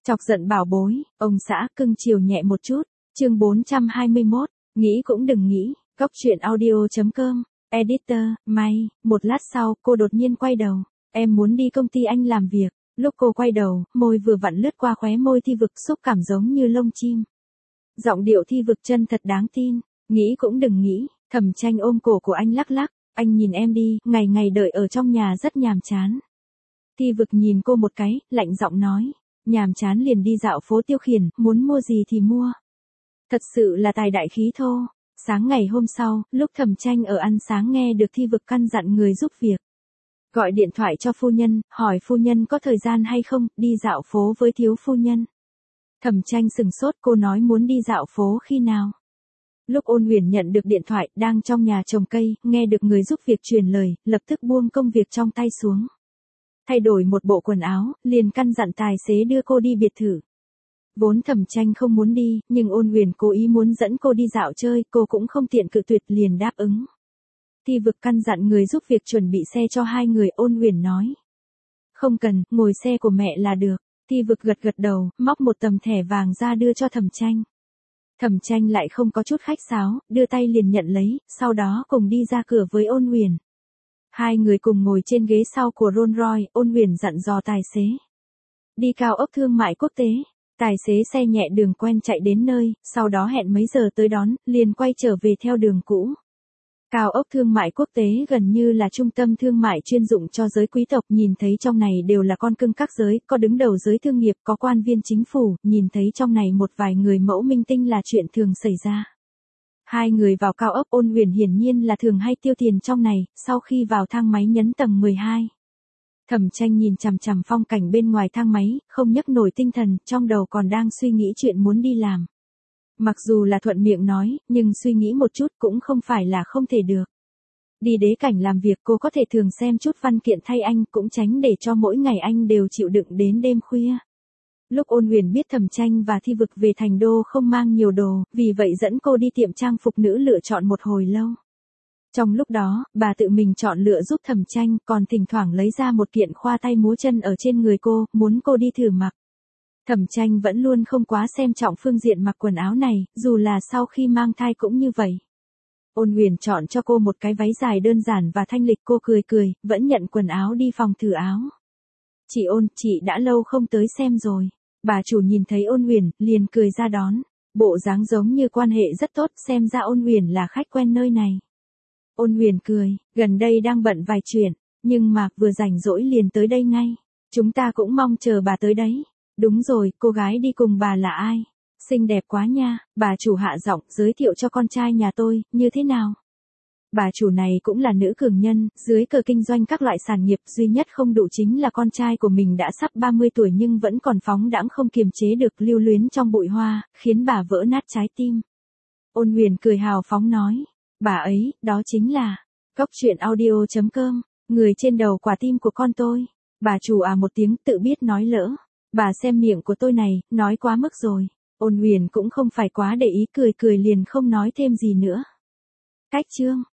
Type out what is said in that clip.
Chọc giận bảo bối, ông xã cưng chiều nhẹ một chút. Chương 421, nghĩ cũng đừng nghĩ. Góc truyện audio.com. Editor, May. Một lát sau, cô đột nhiên quay đầu. Em muốn đi công ty anh làm việc. Lúc cô quay đầu, môi vừa vặn lướt qua khóe môi Thi Vực, xúc cảm giống như lông chim. Giọng điệu Thi Vực chân thật đáng tin. Nghĩ cũng đừng nghĩ. Thẩm Tranh ôm cổ của anh lắc lắc. Anh nhìn em đi, ngày ngày đợi ở trong nhà rất nhàm chán. Thi Vực nhìn cô một cái, lạnh giọng nói. Nhàm chán liền đi dạo phố tiêu khiển, muốn mua gì thì mua. Thật sự là tài đại khí thô. Sáng ngày hôm sau, lúc Thẩm Tranh ở ăn sáng nghe được Thi Vực căn dặn người giúp việc. Gọi điện thoại cho phu nhân, hỏi phu nhân có thời gian hay không, đi dạo phố với thiếu phu nhân. Thẩm Tranh sừng sốt, cô nói muốn đi dạo phố khi nào. Lúc Ôn Huyền nhận được điện thoại, đang trong nhà trồng cây, nghe được người giúp việc truyền lời, lập tức buông công việc trong tay xuống. Thay đổi một bộ quần áo, liền căn dặn tài xế đưa cô đi biệt thự. Vốn Thẩm Tranh không muốn đi, nhưng Ôn Huyền cố ý muốn dẫn cô đi dạo chơi, cô cũng không tiện cự tuyệt liền đáp ứng. Thi Vực căn dặn người giúp việc chuẩn bị xe cho hai người. Ôn Huyền nói. Không cần, ngồi xe của mẹ là được. Thi Vực gật gật đầu, móc một tấm thẻ vàng ra đưa cho Thẩm Tranh. Thẩm Tranh lại không có chút khách sáo, đưa tay liền nhận lấy, sau đó cùng đi ra cửa với Ôn Huyền. Hai người cùng ngồi trên ghế sau của Rolls Royce. Ôn Huyền dặn dò tài xế. Đi cao ốc thương mại quốc tế. Tài xế xe nhẹ đường quen chạy đến nơi, sau đó hẹn mấy giờ tới đón, liền quay trở về theo đường cũ. Cao ốc thương mại quốc tế gần như là trung tâm thương mại chuyên dụng cho giới quý tộc, nhìn thấy trong này đều là con cưng các giới, có đứng đầu giới thương nghiệp, có quan viên chính phủ, nhìn thấy trong này một vài người mẫu minh tinh là chuyện thường xảy ra. Hai người vào cao ốc. Ôn Huyền hiển nhiên là thường hay tiêu tiền trong này, sau khi vào thang máy nhấn tầng 12. Thẩm Tranh nhìn chằm chằm phong cảnh bên ngoài thang máy, không nhấc nổi tinh thần, trong đầu còn đang suy nghĩ chuyện muốn đi làm. Mặc dù là thuận miệng nói, nhưng suy nghĩ một chút cũng không phải là không thể được. Đi đế cảnh làm việc cô có thể thường xem chút văn kiện thay anh, cũng tránh để cho mỗi ngày anh đều chịu đựng đến đêm khuya. Lúc Ôn Huyền biết Thẩm Tranh và Thi Vực về thành đô không mang nhiều đồ, vì vậy dẫn cô đi tiệm trang phục nữ lựa chọn một hồi lâu. Trong lúc đó, bà tự mình chọn lựa giúp Thẩm Tranh, còn thỉnh thoảng lấy ra một kiện khoa tay múa chân ở trên người cô, muốn cô đi thử mặc. Thẩm Tranh vẫn luôn không quá xem trọng phương diện mặc quần áo này, dù là sau khi mang thai cũng như vậy. Ôn Huyền chọn cho cô một cái váy dài đơn giản và thanh lịch, cô cười cười, vẫn nhận quần áo đi phòng thử áo. Chị Ôn, chị đã lâu không tới xem rồi. Bà chủ nhìn thấy Ôn Huyền, liền cười ra đón. Bộ dáng giống như quan hệ rất tốt, xem ra Ôn Huyền là khách quen nơi này. Ôn Huyền cười, gần đây đang bận vài chuyện, nhưng mà vừa rảnh rỗi liền tới đây ngay. Chúng ta cũng mong chờ bà tới đấy. Đúng rồi, cô gái đi cùng bà là ai? Xinh đẹp quá nha. Bà chủ hạ giọng, giới thiệu cho con trai nhà tôi, như thế nào? Bà chủ này cũng là nữ cường nhân, dưới cờ kinh doanh các loại sản nghiệp, duy nhất không đủ chính là con trai của mình đã sắp 30 tuổi nhưng vẫn còn phóng đãng không kiềm chế được, lưu luyến trong bụi hoa, khiến bà vỡ nát trái tim. Ôn Huyền cười hào phóng nói, bà ấy, đó chính là Góc truyện audio.com, người trên đầu quả tim của con tôi. Bà chủ à một tiếng, tự biết nói lỡ. Bà xem miệng của tôi này, nói quá mức rồi. Ôn Huyền cũng không phải quá để ý, cười cười liền không nói thêm gì nữa. Cách chương